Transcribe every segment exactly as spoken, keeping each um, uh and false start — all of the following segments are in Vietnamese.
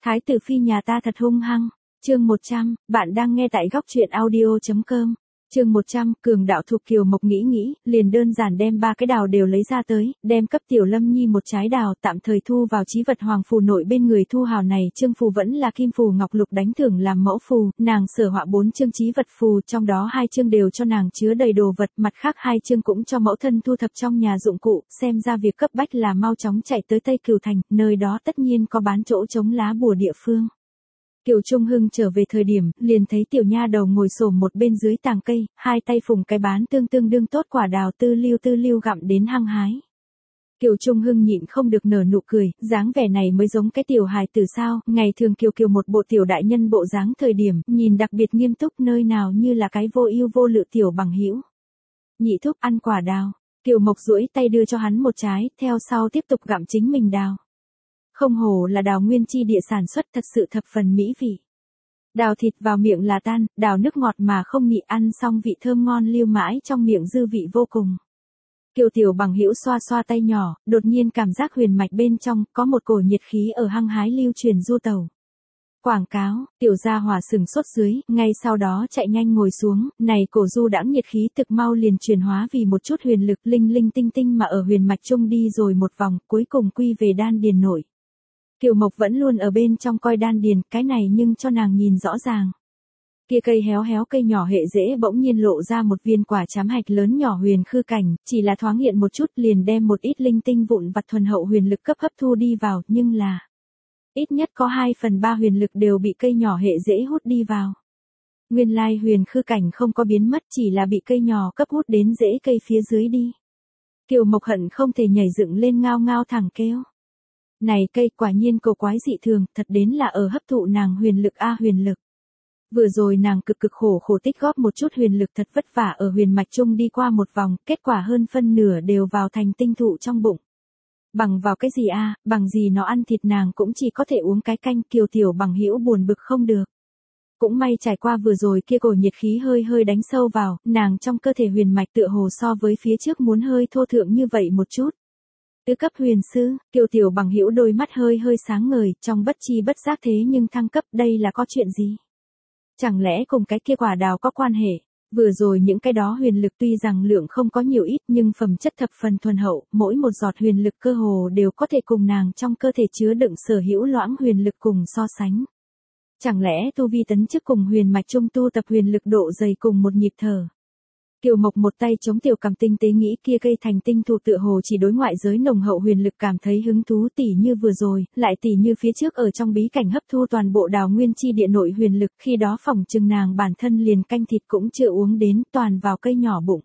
Thái tử phi nhà ta thật hung hăng. Chương một trăm, bạn đang nghe tại góc truyện audio chấm com. Chương một trăm, Cường đạo thuộc Kiều Mộc nghĩ nghĩ, liền đơn giản đem ba cái đào đều lấy ra tới, đem cấp Tiểu Lâm Nhi một trái đào tạm thời thu vào chí vật hoàng phù nội bên người thu hào này, chương phù vẫn là kim phù ngọc lục đánh thưởng làm mẫu phù, nàng sở họa bốn chương chí vật phù, trong đó hai chương đều cho nàng chứa đầy đồ vật, mặt khác hai chương cũng cho mẫu thân thu thập trong nhà dụng cụ, xem ra việc cấp bách là mau chóng chạy tới Tây Cửu Thành, nơi đó tất nhiên có bán chỗ chống lá bùa địa phương. Kiều Trung Hưng trở về thời điểm, liền thấy tiểu nha đầu ngồi xổm một bên dưới tàng cây, hai tay phùng cái bán tương tương đương tốt quả đào tư lưu tư lưu gặm đến hăng hái. Kiều Trung Hưng nhịn không được nở nụ cười, dáng vẻ này mới giống cái tiểu hài tử sao, ngày thường Kiều Kiều một bộ tiểu đại nhân bộ dáng thời điểm, nhìn đặc biệt nghiêm túc nơi nào như là cái vô ưu vô lự tiểu bằng hữu. Nhị thúc ăn quả đào, Kiều Mộc duỗi tay đưa cho hắn một trái, theo sau tiếp tục gặm chính mình đào. Không hổ là đào nguyên chi địa sản xuất thật sự thập phần mỹ vị. Đào thịt vào miệng là tan, đào nước ngọt mà không nị ăn xong vị thơm ngon lưu mãi trong miệng dư vị vô cùng. Kiều tiểu bằng hữu xoa xoa tay nhỏ, đột nhiên cảm giác huyền mạch bên trong có một cổ nhiệt khí ở hăng hái lưu truyền du tẩu. Quảng cáo, tiểu gia hỏa sừng sốt dưới, ngay sau đó chạy nhanh ngồi xuống, này cổ du đãng nhiệt khí thực mau liền chuyển hóa vì một chút huyền lực linh linh tinh tinh mà ở huyền mạch trung đi rồi một vòng, cuối cùng quy về đan điền nội. Kiều Mộc vẫn luôn ở bên trong coi đan điền, cái này nhưng cho nàng nhìn rõ ràng. Kia cây héo héo cây nhỏ hệ rễ bỗng nhiên lộ ra một viên quả chám hạch lớn nhỏ huyền khư cảnh, chỉ là thoáng hiện một chút liền đem một ít linh tinh vụn vặt thuần hậu huyền lực cấp hấp thu đi vào, nhưng là ít nhất có hai phần ba huyền lực đều bị cây nhỏ hệ rễ hút đi vào. Nguyên lai huyền khư cảnh không có biến mất, chỉ là bị cây nhỏ cấp hút đến rễ cây phía dưới đi. Kiều Mộc hận không thể nhảy dựng lên ngao ngao thẳng kêu. Này cây quả nhiên cổ quái dị thường, thật đến là ở hấp thụ nàng huyền lực a huyền lực. Vừa rồi nàng cực cực khổ khổ tích góp một chút huyền lực thật vất vả ở huyền mạch trung đi qua một vòng, kết quả hơn phân nửa đều vào thành tinh thụ trong bụng. Bằng vào cái gì a, bằng gì nó ăn thịt nàng cũng chỉ có thể uống cái canh, Kiều tiểu bằng hữu buồn bực không được. Cũng may trải qua vừa rồi kia cổ nhiệt khí hơi hơi đánh sâu vào, nàng trong cơ thể huyền mạch tựa hồ so với phía trước muốn hơi thô thượng như vậy một chút. Tứ cấp huyền sư, Kiều tiểu bằng hữu đôi mắt hơi hơi sáng ngời, trong bất chi bất giác thế nhưng thăng cấp, đây là có chuyện gì? Chẳng lẽ cùng cái kia quả đào có quan hệ? Vừa rồi những cái đó huyền lực tuy rằng lượng không có nhiều ít nhưng phẩm chất thập phần thuần hậu, mỗi một giọt huyền lực cơ hồ đều có thể cùng nàng trong cơ thể chứa đựng sở hữu loãng huyền lực cùng so sánh. Chẳng lẽ tu vi tấn chức cùng huyền mạch trung tu tập huyền lực độ dày cùng một nhịp thở? Kiều Mộc một tay chống tiểu cầm tinh tế nghĩ kia cây thành tinh thụ tựa hồ chỉ đối ngoại giới nồng hậu huyền lực cảm thấy hứng thú tỉ như vừa rồi, lại tỉ như phía trước ở trong bí cảnh hấp thu toàn bộ đào nguyên chi địa nội huyền lực, khi đó phòng trừng nàng bản thân liền canh thịt cũng chưa uống đến, toàn vào cây nhỏ bụng.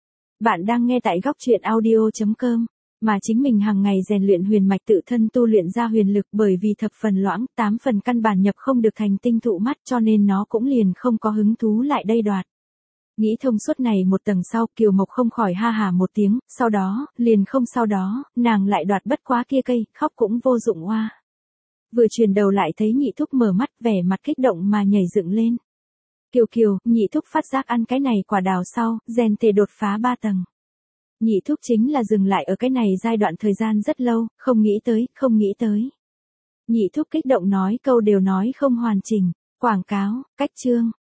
Bạn đang nghe tại góc truyện audio chấm com, mà chính mình hàng ngày rèn luyện huyền mạch tự thân tu luyện ra huyền lực bởi vì thập phần loãng, tám phần căn bản nhập không được thành tinh thụ mắt cho nên nó cũng liền không có hứng thú lại đây đoạt. Nghĩ thông suốt này một tầng sau, Kiều Mộc không khỏi ha hà một tiếng, sau đó, liền không sau đó, nàng lại đoạt bất quá kia cây, khóc cũng vô dụng oa. Vừa truyền đầu lại thấy nhị thúc mở mắt vẻ mặt kích động mà nhảy dựng lên. Kiều Kiều, nhị thúc phát giác ăn cái này quả đào sau, gen thể đột phá ba tầng. Nhị thúc chính là dừng lại ở cái này giai đoạn thời gian rất lâu, không nghĩ tới, không nghĩ tới. Nhị thúc kích động nói câu đều nói không hoàn chỉnh. Quảng cáo, cách chương,